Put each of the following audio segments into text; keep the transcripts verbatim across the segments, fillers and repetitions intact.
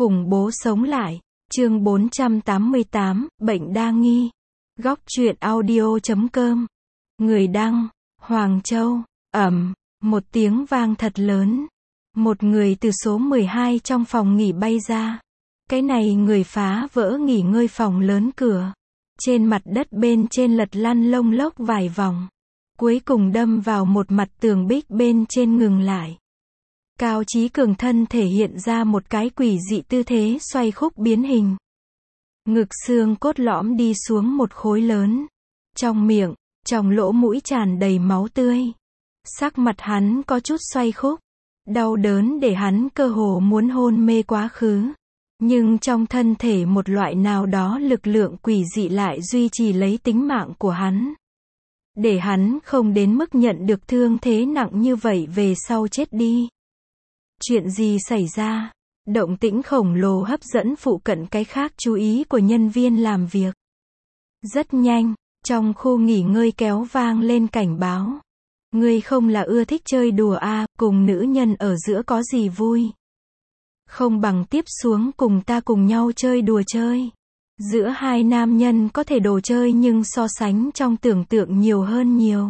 Khủng bố sống lại. Chương bốn trăm tám mươi tám, bệnh đa nghi. Góc truyện audio chấm com. Người đăng, Hoàng Châu. Ầm, một tiếng vang thật lớn. Một người từ số mười hai trong phòng nghỉ bay ra. Cái này người phá vỡ nghỉ ngơi phòng lớn cửa. Trên mặt đất bên trên lật lăn lông lốc vài vòng. Cuối cùng đâm vào một mặt tường bích bên trên ngừng lại. Cao Chí Cường thân thể hiện ra một cái quỷ dị tư thế xoay khúc biến hình. Ngực xương cốt lõm đi xuống một khối lớn. Trong miệng, trong lỗ mũi tràn đầy máu tươi. Sắc mặt hắn có chút xoay khúc. Đau đớn để hắn cơ hồ muốn hôn mê quá khứ. Nhưng trong thân thể một loại nào đó lực lượng quỷ dị lại duy trì lấy tính mạng của hắn. Để hắn không đến mức nhận được thương thế nặng như vậy về sau chết đi. Chuyện gì xảy ra? Động tĩnh khổng lồ hấp dẫn phụ cận cái khác chú ý của nhân viên làm việc. Rất nhanh, trong khu nghỉ ngơi kéo vang lên cảnh báo. Ngươi không là ưa thích chơi đùa à, cùng nữ nhân ở giữa có gì vui. Không bằng tiếp xuống cùng ta cùng nhau chơi đùa chơi. Giữa hai nam nhân có thể đồ chơi nhưng so sánh trong tưởng tượng nhiều hơn nhiều.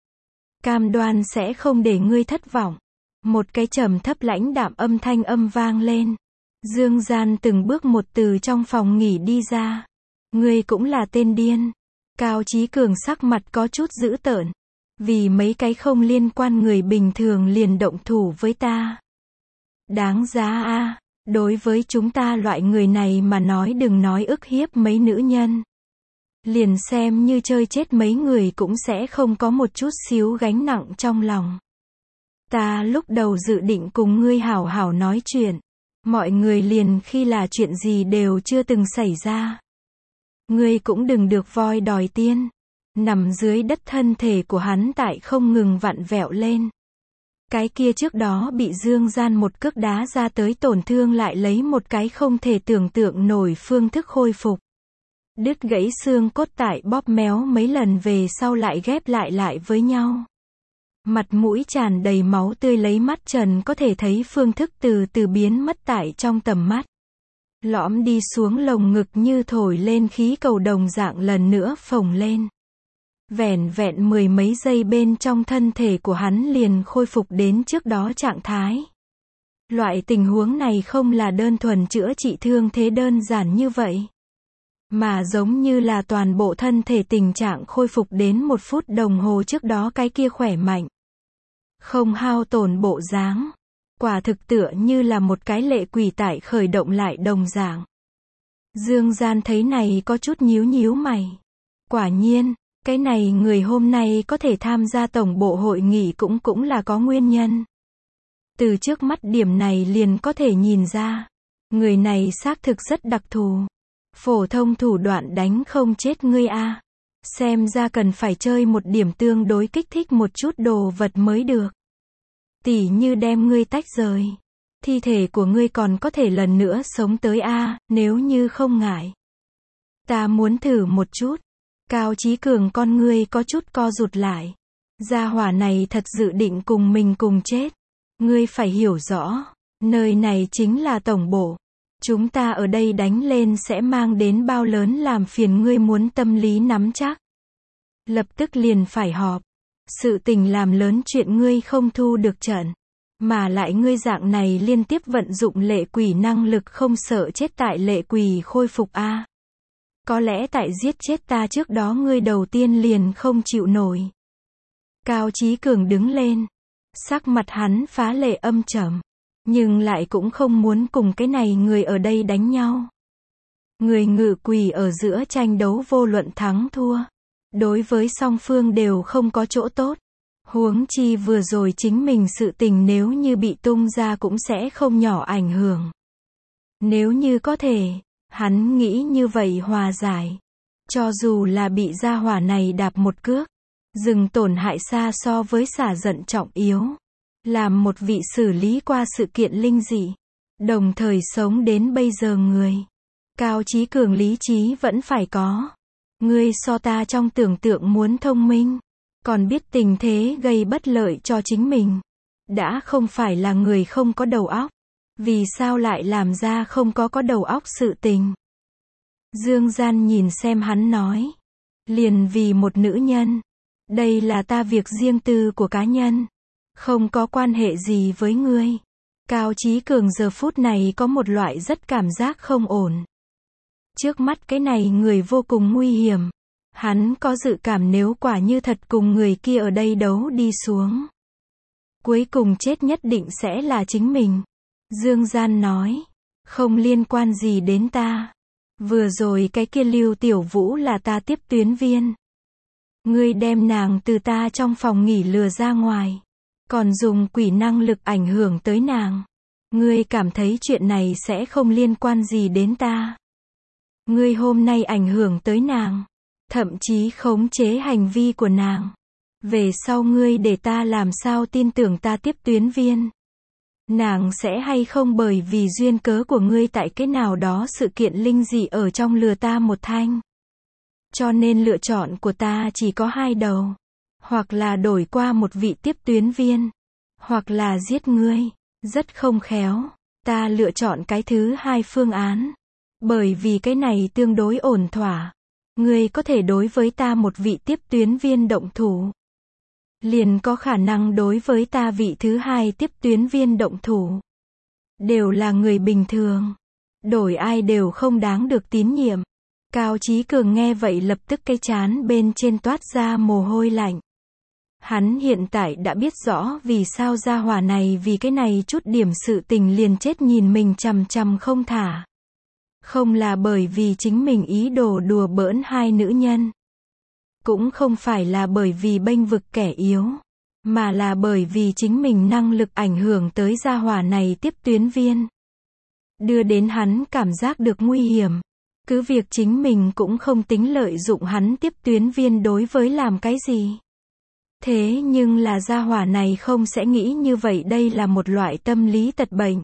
Cam đoan sẽ không để ngươi thất vọng. Một cái trầm thấp lãnh đạm âm thanh âm vang lên. Dương Gian từng bước một từ trong phòng nghỉ đi ra. Ngươi cũng là tên điên. Cao Chí Cường sắc mặt có chút dữ tợn. Vì mấy cái không liên quan người bình thường liền động thủ với ta. Đáng giá a. Đối với chúng ta loại người này mà nói đừng nói ức hiếp mấy nữ nhân. Liền xem như chơi chết mấy người cũng sẽ không có một chút xíu gánh nặng trong lòng. Ta lúc đầu dự định cùng ngươi hảo hảo nói chuyện. Mọi người liền khi là chuyện gì đều chưa từng xảy ra. Ngươi cũng đừng được voi đòi tiên. Nằm dưới đất thân thể của hắn tại không ngừng vặn vẹo lên. Cái kia trước đó bị Dương Gian một cước đá ra tới tổn thương lại lấy một cái không thể tưởng tượng nổi phương thức khôi phục. Đứt gãy xương cốt tại bóp méo mấy lần về sau lại ghép lại lại với nhau. Mặt mũi tràn đầy máu tươi lấy mắt trần có thể thấy phương thức từ từ biến mất tại trong tầm mắt. Lõm đi xuống lồng ngực như thổi lên khí cầu đồng dạng lần nữa phồng lên. Vẻn vẹn mười mấy giây bên trong thân thể của hắn liền khôi phục đến trước đó trạng thái. Loại tình huống này không là đơn thuần chữa trị thương thế đơn giản như vậy. Mà giống như là toàn bộ thân thể tình trạng khôi phục đến một phút đồng hồ trước đó cái kia khỏe mạnh. Không hao tổn bộ dáng. Quả thực tựa như là một cái lệ quỷ tại khởi động lại đồng dạng. Dương Gian thấy này có chút nhíu nhíu mày. Quả nhiên, cái này người hôm nay có thể tham gia tổng bộ hội nghị cũng cũng là có nguyên nhân. Từ trước mắt điểm này liền có thể nhìn ra. Người này xác thực rất đặc thù. Phổ thông thủ đoạn đánh không chết ngươi a. Xem ra cần phải chơi một điểm tương đối kích thích một chút đồ vật mới được. Tỉ như đem ngươi tách rời. Thi thể của ngươi còn có thể lần nữa sống tới a, nếu như không ngại. Ta muốn thử một chút. Cao Chí Cường con ngươi có chút co rụt lại. Gia hỏa này thật dự định cùng mình cùng chết. Ngươi phải hiểu rõ, nơi này chính là tổng bộ. Chúng ta ở đây đánh lên sẽ mang đến bao lớn làm phiền ngươi muốn tâm lý nắm chắc. Lập tức liền phải họp. Sự tình làm lớn chuyện ngươi không thu được trận. Mà lại ngươi dạng này liên tiếp vận dụng lệ quỷ năng lực không sợ chết tại lệ quỷ khôi phục a. Có lẽ tại giết chết ta trước đó ngươi đầu tiên liền không chịu nổi. Cao Chí Cường đứng lên. Sắc mặt hắn phá lệ âm trầm. Nhưng lại cũng không muốn cùng cái này người ở đây đánh nhau. Người ngự quỷ ở giữa tranh đấu vô luận thắng thua. Đối với song phương đều không có chỗ tốt. Huống chi vừa rồi chính mình sự tình nếu như bị tung ra cũng sẽ không nhỏ ảnh hưởng. Nếu như có thể, hắn nghĩ như vậy hòa giải. Cho dù là bị gia hỏa này đạp một cước. Dừng tổn hại xa so với xả giận trọng yếu. Làm một vị xử lý qua sự kiện linh dị. Đồng thời sống đến bây giờ người. Cao Chí Cường lý trí vẫn phải có. Ngươi so ta trong tưởng tượng muốn thông minh. Còn biết tình thế gây bất lợi cho chính mình. Đã không phải là người không có đầu óc. Vì sao lại làm ra không có có đầu óc sự tình? Dương Gian nhìn xem hắn nói. Liền vì một nữ nhân. Đây là ta việc riêng tư của cá nhân. Không có quan hệ gì với ngươi. Cao Chí Cường giờ phút này có một loại rất cảm giác không ổn. Trước mắt cái này người vô cùng nguy hiểm. Hắn có dự cảm nếu quả như thật cùng người kia ở đây đấu đi xuống. Cuối cùng chết nhất định sẽ là chính mình. Dương Gian nói. Không liên quan gì đến ta. Vừa rồi cái kia Lưu Tiểu Vũ là ta tiếp tuyến viên. Ngươi đem nàng từ ta trong phòng nghỉ lừa ra ngoài. Còn dùng quỷ năng lực ảnh hưởng tới nàng. Ngươi cảm thấy chuyện này sẽ không liên quan gì đến ta. Ngươi hôm nay ảnh hưởng tới nàng. Thậm chí khống chế hành vi của nàng. Về sau ngươi để ta làm sao tin tưởng ta tiếp tuyến viên. Nàng sẽ hay không bởi vì duyên cớ của ngươi tại cái nào đó sự kiện linh dị ở trong lừa ta một thanh. Cho nên lựa chọn của ta chỉ có hai đầu. Hoặc là đổi qua một vị tiếp tuyến viên. Hoặc là giết ngươi. Rất không khéo. Ta lựa chọn cái thứ hai phương án. Bởi vì cái này tương đối ổn thỏa. Ngươi có thể đối với ta một vị tiếp tuyến viên động thủ. Liền có khả năng đối với ta vị thứ hai tiếp tuyến viên động thủ. Đều là người bình thường. Đổi ai đều không đáng được tín nhiệm. Cao Chí Cường nghe vậy lập tức cái trán bên trên toát ra mồ hôi lạnh. Hắn hiện tại đã biết rõ vì sao gia hỏa này vì cái này chút điểm sự tình liền chết nhìn mình chằm chằm không thả. Không là bởi vì chính mình ý đồ đùa bỡn hai nữ nhân. Cũng không phải là bởi vì bênh vực kẻ yếu. Mà là bởi vì chính mình năng lực ảnh hưởng tới gia hỏa này tiếp tuyến viên. Đưa đến hắn cảm giác được nguy hiểm. Cứ việc chính mình cũng không tính lợi dụng hắn tiếp tuyến viên đối với làm cái gì. Thế nhưng là gia hỏa này không sẽ nghĩ như vậy, đây là một loại tâm lý tật bệnh.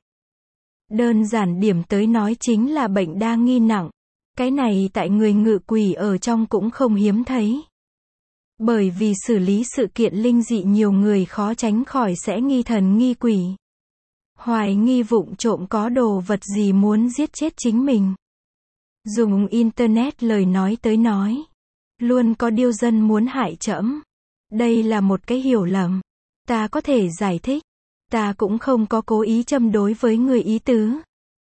Đơn giản điểm tới nói chính là bệnh đa nghi nặng. Cái này tại người ngự quỷ ở trong cũng không hiếm thấy. Bởi vì xử lý sự kiện linh dị nhiều người khó tránh khỏi sẽ nghi thần nghi quỷ. Hoài nghi vụng trộm có đồ vật gì muốn giết chết chính mình. Dùng internet lời nói tới nói. Luôn có điêu dân muốn hại trẫm. Đây là một cái hiểu lầm. Ta có thể giải thích. Ta cũng không có cố ý châm đối với người ý tứ.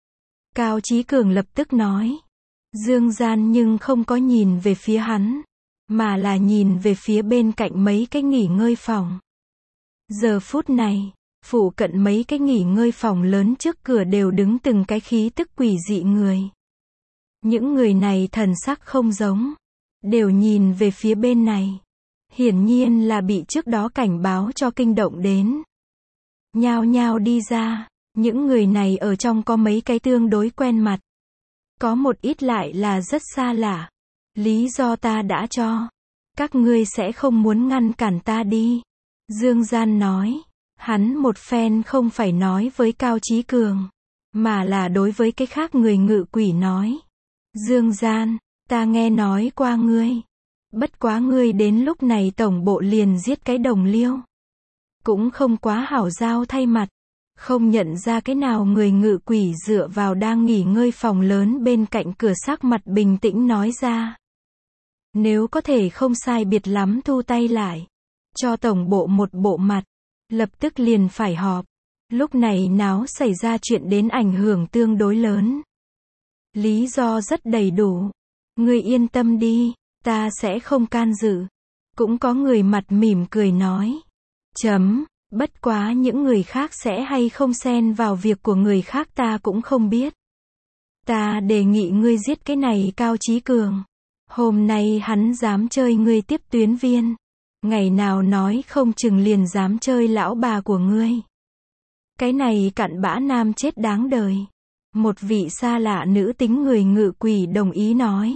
Cao Chí Cường lập tức nói. Dương Gian nhưng không có nhìn về phía hắn. Mà là nhìn về phía bên cạnh mấy cái nghỉ ngơi phòng. Giờ phút này, phụ cận mấy cái nghỉ ngơi phòng lớn trước cửa đều đứng từng cái khí tức quỷ dị người. Những người này thần sắc không giống. Đều nhìn về phía bên này. Hiển nhiên là bị trước đó cảnh báo cho kinh động đến. Nhao nhao đi ra. Những người này ở trong có mấy cái tương đối quen mặt. Có một ít lại là rất xa lạ. Lý do ta đã cho. Các ngươi sẽ không muốn ngăn cản ta đi. Dương Gian nói. Hắn một phen không phải nói với Cao Chí Cường. Mà là đối với cái khác người ngự quỷ nói. Dương Gian, ta nghe nói qua ngươi. Bất quá ngươi đến lúc này tổng bộ liền giết cái đồng liêu. Cũng không quá hảo giao thay mặt. Không nhận ra cái nào người ngự quỷ dựa vào đang nghỉ ngơi phòng lớn bên cạnh cửa sắc mặt bình tĩnh nói ra. Nếu có thể không sai biệt lắm thu tay lại. Cho tổng bộ một bộ mặt. Lập tức liền phải họp. Lúc này náo xảy ra chuyện đến ảnh hưởng tương đối lớn. Lý do rất đầy đủ. Ngươi yên tâm đi. Ta sẽ không can dự. Cũng có người mặt mỉm cười nói. Chấm. Bất quá những người khác sẽ hay không xen vào việc của người khác ta cũng không biết. Ta đề nghị ngươi giết cái này Cao Chí Cường. Hôm nay hắn dám chơi ngươi tiếp tuyến viên. Ngày nào nói không chừng liền dám chơi lão bà của ngươi. Cái này cặn bã nam chết đáng đời. Một vị xa lạ nữ tính người ngự quỷ đồng ý nói.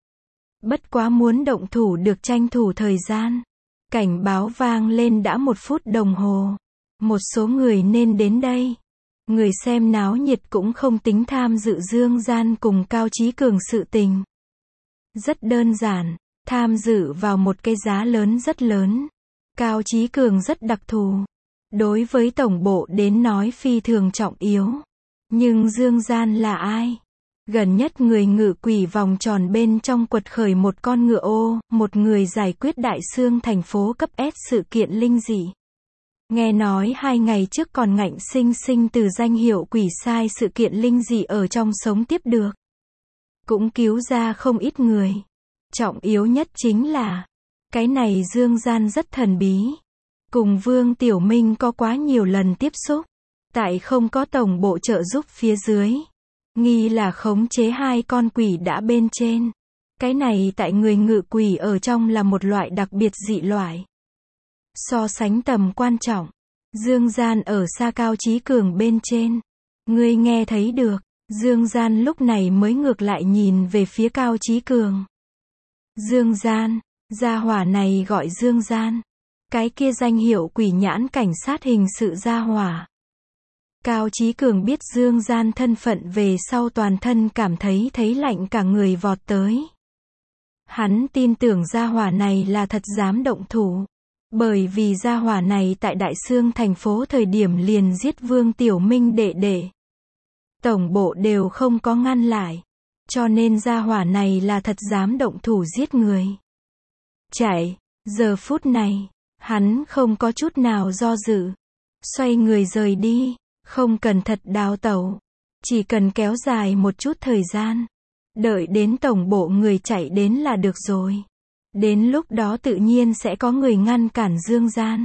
Bất quá muốn động thủ được tranh thủ thời gian. Cảnh báo vang lên đã một phút đồng hồ. Một số người nên đến đây. Người xem náo nhiệt cũng không tính tham dự Dương Gian cùng Cao Chí Cường sự tình. Rất đơn giản, tham dự vào một cái giá lớn rất lớn. Cao Chí Cường rất đặc thù. Đối với tổng bộ đến nói phi thường trọng yếu. Nhưng Dương Gian là ai? Gần nhất người ngự quỷ vòng tròn bên trong quật khởi một con ngựa ô, một người giải quyết đại xương thành phố cấp S sự kiện linh dị. Nghe nói hai ngày trước còn ngạnh sinh sinh từ danh hiệu quỷ sai sự kiện linh dị ở trong sống tiếp được. Cũng cứu ra không ít người. Trọng yếu nhất chính là, cái này Dương Gian rất thần bí. Cùng Vương Tiểu Minh có quá nhiều lần tiếp xúc. Tại không có tổng bộ trợ giúp phía dưới. Nghi là khống chế hai con quỷ đã bên trên. Cái này tại người ngự quỷ ở trong là một loại đặc biệt dị loại. So sánh tầm quan trọng. Dương Gian ở xa Cao Chí Cường bên trên. Ngươi nghe thấy được. Dương Gian lúc này mới ngược lại nhìn về phía Cao Chí Cường. Dương Gian. Gia hỏa này gọi Dương Gian. Cái kia danh hiệu quỷ nhãn cảnh sát hình sự gia hỏa. Cao Chí Cường biết Dương Gian thân phận về sau toàn thân cảm thấy thấy lạnh cả người vọt tới. Hắn tin tưởng gia hỏa này là thật dám động thủ. Bởi vì gia hỏa này tại Đại Xương thành phố thời điểm liền giết Vương Tiểu Minh đệ đệ. Tổng bộ đều không có ngăn lại. Cho nên gia hỏa này là thật dám động thủ giết người. Chạy, giờ phút này, hắn không có chút nào do dự. Xoay người rời đi. Không cần thật đào tẩu. Chỉ cần kéo dài một chút thời gian. Đợi đến tổng bộ người chạy đến là được rồi. Đến lúc đó tự nhiên sẽ có người ngăn cản Dương Gian.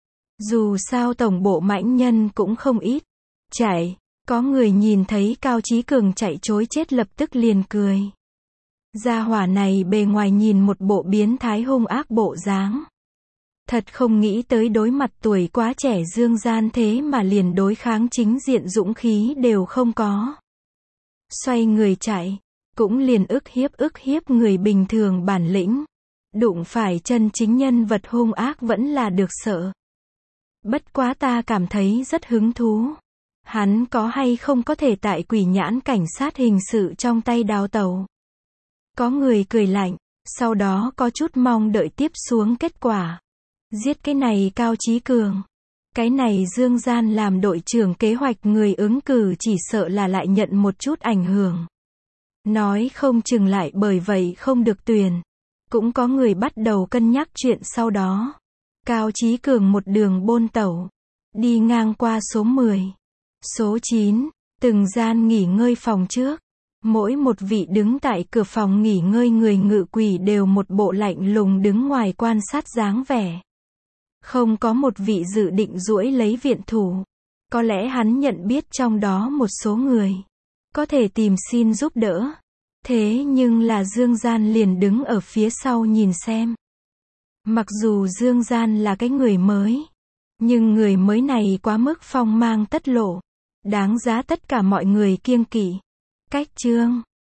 Dù sao tổng bộ mãnh nhân cũng không ít. Chạy, có người nhìn thấy Cao Chí Cường chạy trối chết lập tức liền cười. Gia hỏa này bề ngoài nhìn một bộ biến thái hung ác bộ dáng. Thật không nghĩ tới đối mặt tuổi quá trẻ Dương Gian thế mà liền đối kháng chính diện dũng khí đều không có. Xoay người chạy, cũng liền ức hiếp ức hiếp người bình thường bản lĩnh. Đụng phải chân chính nhân vật hung ác vẫn là được sợ. Bất quá ta cảm thấy rất hứng thú. Hắn có hay không có thể tại quỷ nhãn cảnh sát hình sự trong tay đào tẩu. Có người cười lạnh, sau đó có chút mong đợi tiếp xuống kết quả. Giết cái này Cao Chí Cường. Cái này Dương Gian làm đội trưởng kế hoạch người ứng cử chỉ sợ là lại nhận một chút ảnh hưởng. Nói không chừng lại bởi vậy không được tuyển. Cũng có người bắt đầu cân nhắc chuyện sau đó. Cao Chí Cường một đường bôn tẩu. Đi ngang qua số mười. Số chín. Từng gian nghỉ ngơi phòng trước. Mỗi một vị đứng tại cửa phòng nghỉ ngơi người ngự quỷ đều một bộ lạnh lùng đứng ngoài quan sát dáng vẻ. Không có một vị dự định duỗi lấy viện thủ. Có lẽ hắn nhận biết trong đó một số người. Có thể tìm xin giúp đỡ. Thế nhưng là Dương Gian liền đứng ở phía sau nhìn xem. Mặc dù Dương Gian là cái người mới. Nhưng người mới này quá mức phong mang tất lộ. Đáng giá tất cả mọi người kiêng kỵ. Cách chương.